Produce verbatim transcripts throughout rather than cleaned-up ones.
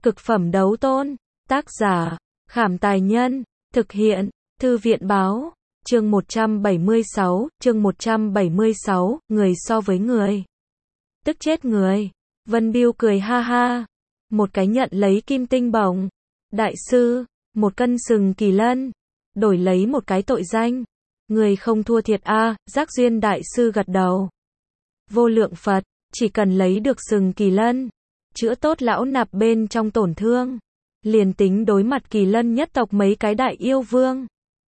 Cực phẩm đấu tôn. Tác giả, Khảm Tài Nhân. Thực hiện, Thư viện Báo. Chương một trăm bảy mươi sáu, chương một trăm bảy mươi sáu, người so với người. Tức chết người. Vân Biêu cười ha ha. Một cái nhận lấy kim tinh bổng. Đại sư, một cân sừng kỳ lân. Đổi lấy một cái tội danh. Người không thua thiệt a, à, Giác Duyên đại sư gật đầu. Vô lượng Phật, chỉ cần lấy được sừng kỳ lân, chữa tốt lão nạp bên trong tổn thương, liền tính đối mặt kỳ lân nhất tộc mấy cái đại yêu vương,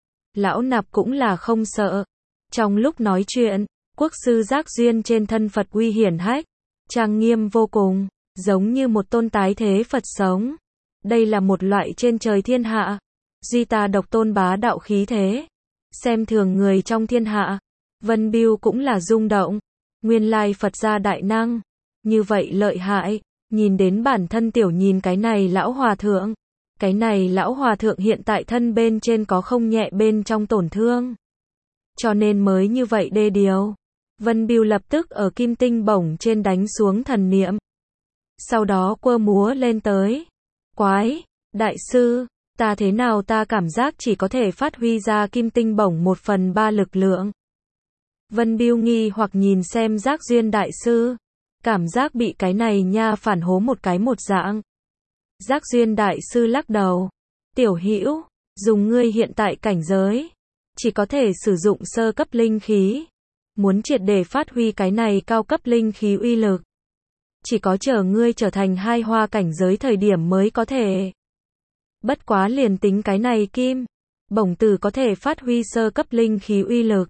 lão nạp cũng là không sợ. Trong lúc nói chuyện, quốc sư Giác Duyên trên thân Phật uy hiển hách, trang nghiêm vô cùng, giống như một tôn tái thế Phật sống. Đây là một loại trên trời thiên hạ, duy ta độc tôn bá đạo khí thế, xem thường người trong thiên hạ. Vân Biêu cũng là rung động, nguyên lai Phật gia đại năng, như vậy lợi hại. Nhìn đến bản thân tiểu nhìn cái này lão hòa thượng, cái này lão hòa thượng hiện tại thân bên trên có không nhẹ bên trong tổn thương, cho nên mới như vậy đê điều. Vân Biêu lập tức ở kim tinh bổng trên đánh xuống thần niệm, sau đó quơ múa lên tới. Quái, đại sư, ta thế nào ta cảm giác chỉ có thể phát huy ra kim tinh bổng một phần ba lực lượng. Vân Biêu nghi hoặc nhìn xem Giác Duyên đại sư, cảm giác bị cái này nha phản hố một cái một dạng. Giác Duyên đại sư lắc đầu. Tiểu hữu, dùng ngươi hiện tại cảnh giới, chỉ có thể sử dụng sơ cấp linh khí. Muốn triệt để phát huy cái này cao cấp linh khí uy lực, chỉ có chờ ngươi trở thành hai hoa cảnh giới thời điểm mới có thể. Bất quá liền tính cái này kim bổng tử có thể phát huy sơ cấp linh khí uy lực,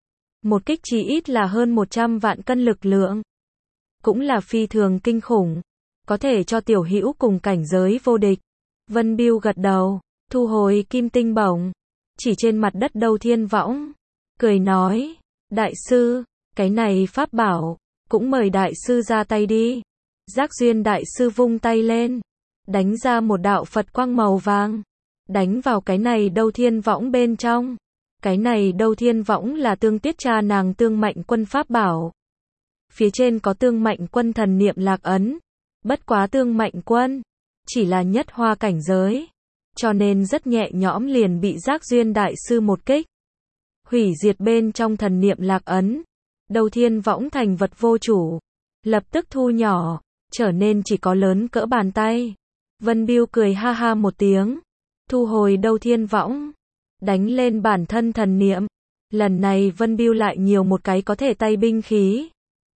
một kích chỉ ít là hơn một trăm vạn cân lực lượng, cũng là phi thường kinh khủng, có thể cho tiểu hữu cùng cảnh giới vô địch. Vân Biêu gật đầu, thu hồi kim tinh bổng, chỉ trên mặt đất Đâu Thiên Võng, cười nói, đại sư, cái này pháp bảo, cũng mời đại sư ra tay đi. Giác Duyên đại sư vung tay lên, đánh ra một đạo Phật quang màu vàng, đánh vào cái này Đâu Thiên Võng bên trong. Cái này Đâu Thiên Võng là Tương Tuyết cha nàng Tương Mạnh Quân pháp bảo. Phía trên có Tương Mạnh Quân thần niệm lạc ấn, bất quá Tương Mạnh Quân chỉ là nhất hoa cảnh giới, cho nên rất nhẹ nhõm liền bị Giác Duyên đại sư một kích hủy diệt bên trong thần niệm lạc ấn. Đâu Thiên Võng thành vật vô chủ, lập tức thu nhỏ, trở nên chỉ có lớn cỡ bàn tay. Vân Biêu cười ha ha một tiếng, thu hồi Đâu Thiên Võng, đánh lên bản thân thần niệm. Lần này Vân Biêu lại nhiều một cái có thể tay binh khí.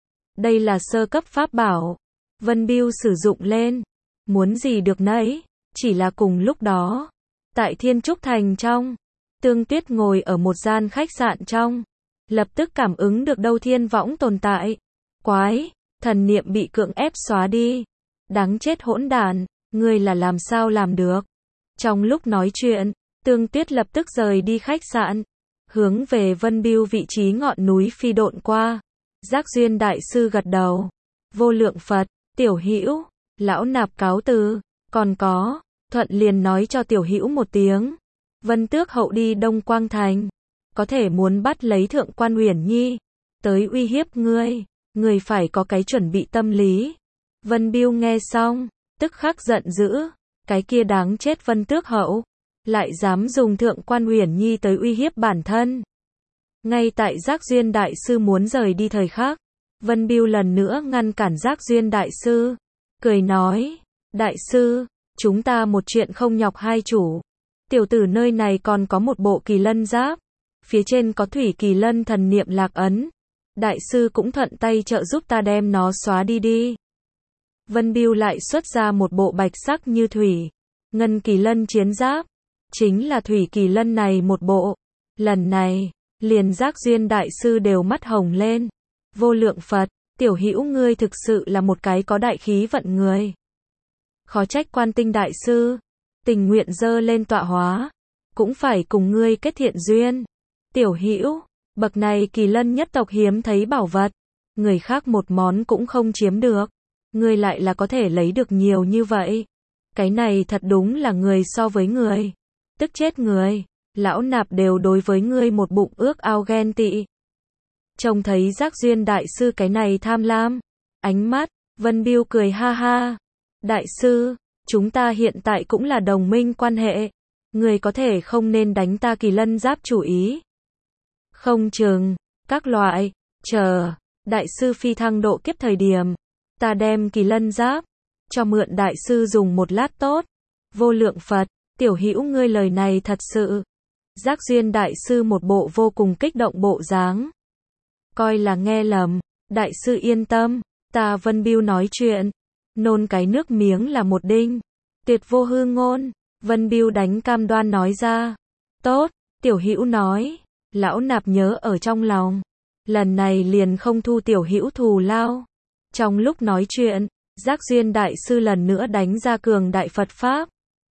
Đây là sơ cấp pháp bảo, Vân Biêu sử dụng lên, muốn gì được nấy. Chỉ là cùng lúc đó, tại Thiên Trúc Thành trong, Tương Tuyết ngồi ở một gian khách sạn trong, lập tức cảm ứng được Đâu Thiên Võng tồn tại. Quái, thần niệm bị cưỡng ép xóa đi. Đáng chết hỗn đản, ngươi là làm sao làm được? Trong lúc nói chuyện, Tương Tuyết lập tức rời đi khách sạn, hướng về Vân Biêu vị trí ngọn núi phi độn qua. Giác Duyên đại sư gật đầu. Vô lượng Phật, tiểu hữu, lão nạp cáo từ. Còn có, thuận liền nói cho tiểu hữu một tiếng, Vân Tước hậu đi Đông Quang Thành, có thể muốn bắt lấy Thượng Quan Uyển Nhi tới uy hiếp ngươi, ngươi phải có cái chuẩn bị tâm lý. Vân Biêu nghe xong, tức khắc giận dữ, cái kia đáng chết Vân Tước hậu, lại dám dùng Thượng Quan Uyển Nhi tới uy hiếp bản thân. Ngay tại Giác Duyên đại sư muốn rời đi thời khắc, Vân Biêu lần nữa ngăn cản Giác Duyên đại sư, cười nói, đại sư, chúng ta một chuyện không nhọc hai chủ. Tiểu tử nơi này còn có một bộ kỳ lân giáp, phía trên có thủy kỳ lân thần niệm lạc ấn. Đại sư cũng thuận tay trợ giúp ta đem nó xóa đi đi. Vân Biêu lại xuất ra một bộ bạch sắc như thủy ngân kỳ lân chiến giáp, chính là thủy kỳ lân này một bộ. Lần này, liền Giác Duyên đại sư đều mắt hồng lên. Vô lượng Phật, tiểu hữu ngươi thực sự là một cái có đại khí vận người. Khó trách Quan Tinh đại sư tình nguyện dơ lên tọa hóa, cũng phải cùng ngươi kết thiện duyên. Tiểu hữu, bậc này kỳ lân nhất tộc hiếm thấy bảo vật, người khác một món cũng không chiếm được, ngươi lại là có thể lấy được nhiều như vậy. Cái này thật đúng là người so với người, tức chết người. Lão nạp đều đối với ngươi một bụng ước ao ghen tị. Trông thấy Giác Duyên đại sư cái này tham lam ánh mắt, Vân Biêu cười ha ha. Đại sư, chúng ta hiện tại cũng là đồng minh quan hệ. Người có thể không nên đánh ta kỳ lân giáp chủ ý. Không chừng, các loại, chờ, đại sư phi thăng độ kiếp thời điểm, ta đem kỳ lân giáp, cho mượn đại sư dùng một lát tốt. Vô lượng Phật, tiểu hữu ngươi lời này thật sự. Giác duyên đại sư một bộ vô cùng kích động bộ dáng. Coi là nghe lầm, đại sư yên tâm, ta Vân Bưu nói chuyện, nôn cái nước miếng là một đinh. Tuyệt vô hư ngôn, Vân Bưu đánh cam đoan nói ra. Tốt, tiểu hữu nói, lão nạp nhớ ở trong lòng. Lần này liền không thu tiểu hữu thù lao. Trong lúc nói chuyện, Giác duyên đại sư lần nữa đánh ra cường đại Phật Pháp.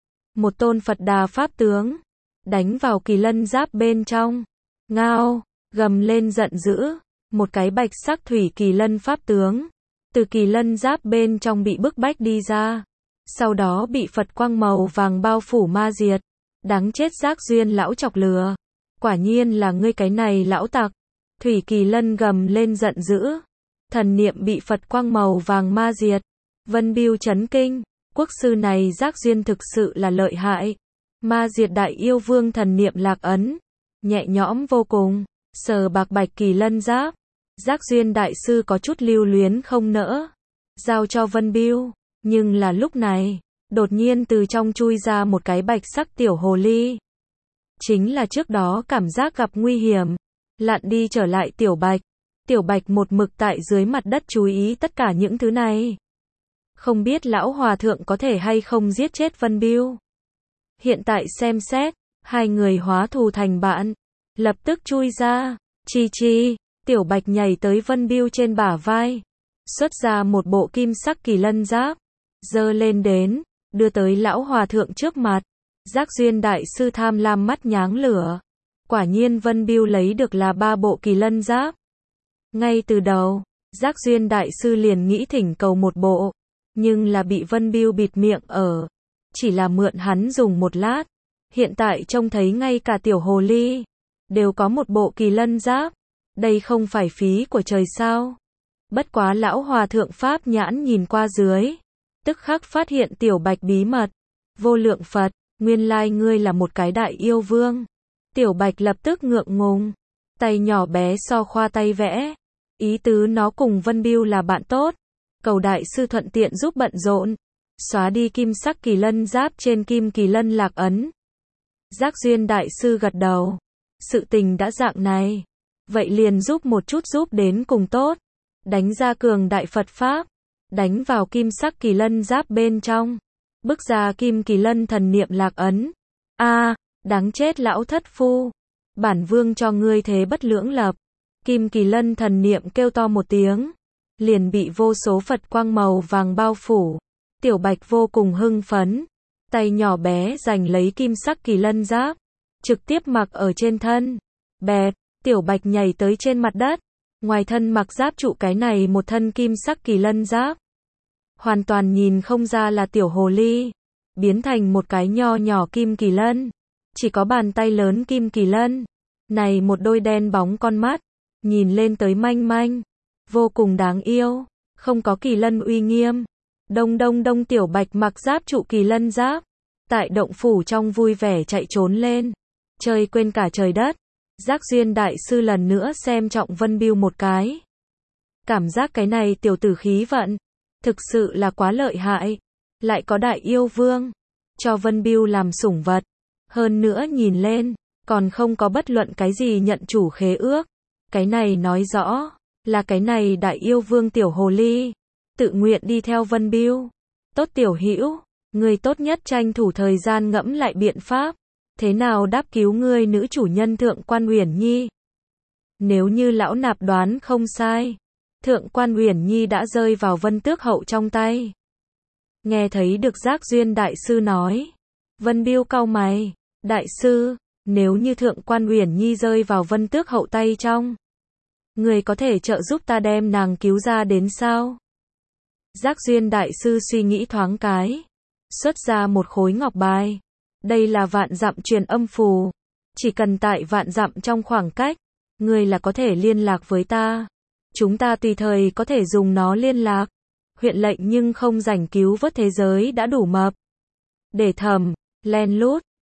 Một tôn Phật Đà Pháp tướng, đánh vào kỳ lân giáp bên trong. Ngao, gầm lên giận dữ, một cái bạch sắc thủy kỳ lân Pháp tướng, từ kỳ lân giáp bên trong bị bức bách đi ra. Sau đó bị Phật quang màu vàng bao phủ ma diệt. Đáng chết Giác duyên lão chọc lừa. Quả nhiên là ngươi cái này lão tặc. Thủy kỳ lân gầm lên giận dữ. Thần niệm bị Phật quang màu vàng ma diệt. Vân Bưu chấn kinh. Quốc sư này Giác duyên thực sự là lợi hại. Ma diệt đại yêu vương thần niệm lạc ấn. Nhẹ nhõm vô cùng. Sờ bạc bạch kỳ lân giáp. Giác duyên đại sư có chút lưu luyến không nỡ. Giao cho Vân Bưu. Nhưng là lúc này, đột nhiên từ trong chui ra một cái bạch sắc tiểu hồ ly. Chính là trước đó cảm giác gặp nguy hiểm. Lặn đi trở lại tiểu bạch. Tiểu bạch một mực tại dưới mặt đất chú ý tất cả những thứ này. Không biết lão hòa thượng có thể hay không giết chết Vân Bưu. Hiện tại xem xét, hai người hóa thù thành bạn. Lập tức chui ra. Chi chi, tiểu bạch nhảy tới Vân Bưu trên bả vai. Xuất ra một bộ kim sắc kỳ lân giáp. Dơ lên đến, đưa tới lão hòa thượng trước mặt. Giác duyên đại sư tham lam mắt nháng lửa. Quả nhiên Vân Bưu lấy được là ba bộ kỳ lân giáp. Ngay từ đầu, Giác duyên đại sư liền nghĩ thỉnh cầu một bộ. Nhưng là bị Vân Bưu bịt miệng ở. Chỉ là mượn hắn dùng một lát. Hiện tại trông thấy ngay cả tiểu hồ ly đều có một bộ kỳ lân giáp. Đây không phải phí của trời sao. Bất quá lão hòa thượng Pháp nhãn nhìn qua dưới. Tức khắc phát hiện tiểu bạch bí mật. Vô lượng Phật, nguyên lai ngươi là một cái đại yêu vương. Tiểu bạch lập tức ngượng ngùng. Tay nhỏ bé so khoa tay vẽ. Ý tứ nó cùng Vân Bưu là bạn tốt. Cầu đại sư thuận tiện giúp bận rộn. Xóa đi kim sắc kỳ lân giáp trên kim kỳ lân lạc ấn. Giác duyên đại sư gật đầu. Sự tình đã dạng này. Vậy liền giúp một chút giúp đến cùng tốt. Đánh ra cường đại Phật Pháp. Đánh vào kim sắc kỳ lân giáp bên trong. Bức ra kim kỳ lân thần niệm lạc ấn. A, à, đáng chết lão thất phu. Bản vương cho ngươi thế bất lưỡng lập. Kim kỳ lân thần niệm kêu to một tiếng. Liền bị vô số Phật quang màu vàng bao phủ. Tiểu bạch vô cùng hưng phấn. Tay nhỏ bé giành lấy kim sắc kỳ lân giáp. Trực tiếp mặc ở trên thân. Bẹt, tiểu bạch nhảy tới trên mặt đất. Ngoài thân mặc giáp trụ cái này một thân kim sắc kỳ lân giáp. Hoàn toàn nhìn không ra là tiểu hồ ly. Biến thành một cái nho nhỏ kim kỳ lân. Chỉ có bàn tay lớn kim kỳ lân. Này một đôi đen bóng con mắt. Nhìn lên tới manh manh. Vô cùng đáng yêu. Không có kỳ lân uy nghiêm. Đông đông đông tiểu bạch mặc giáp trụ kỳ lân giáp. Tại động phủ trong vui vẻ chạy trốn lên. Chơi quên cả trời đất. Giác duyên đại sư lần nữa xem trọng Vân Bưu một cái. Cảm giác cái này tiểu tử khí vận. Thực sự là quá lợi hại. Lại có đại yêu vương. Cho Vân Bưu làm sủng vật. Hơn nữa nhìn lên. Còn không có bất luận cái gì nhận chủ khế ước. Cái này nói rõ. Là cái này đại yêu vương tiểu hồ ly. Tự nguyện đi theo Vân Bưu. Tốt tiểu hữu. Người tốt nhất tranh thủ thời gian ngẫm lại biện pháp. Thế nào đáp cứu ngươi nữ chủ nhân Thượng Quan Uyển Nhi? Nếu như lão nạp đoán không sai, Thượng Quan Uyển Nhi đã rơi vào Vân Tước Hậu trong tay. Nghe thấy được Giác duyên đại sư nói. Vân Bưu cau mày. Đại sư, nếu như Thượng Quan Uyển Nhi rơi vào Vân Tước Hậu tay trong, người có thể trợ giúp ta đem nàng cứu ra đến sao? Giác duyên đại sư suy nghĩ thoáng cái. Xuất ra một khối ngọc bài. Đây là vạn dặm truyền âm phù. Chỉ cần tại vạn dặm trong khoảng cách, ngươi là có thể liên lạc với ta. Chúng ta tùy thời có thể dùng nó liên lạc. huyện lệnh nhưng không rảnh cứu vớt thế giới đã đủ mập. Để thầm, len lút,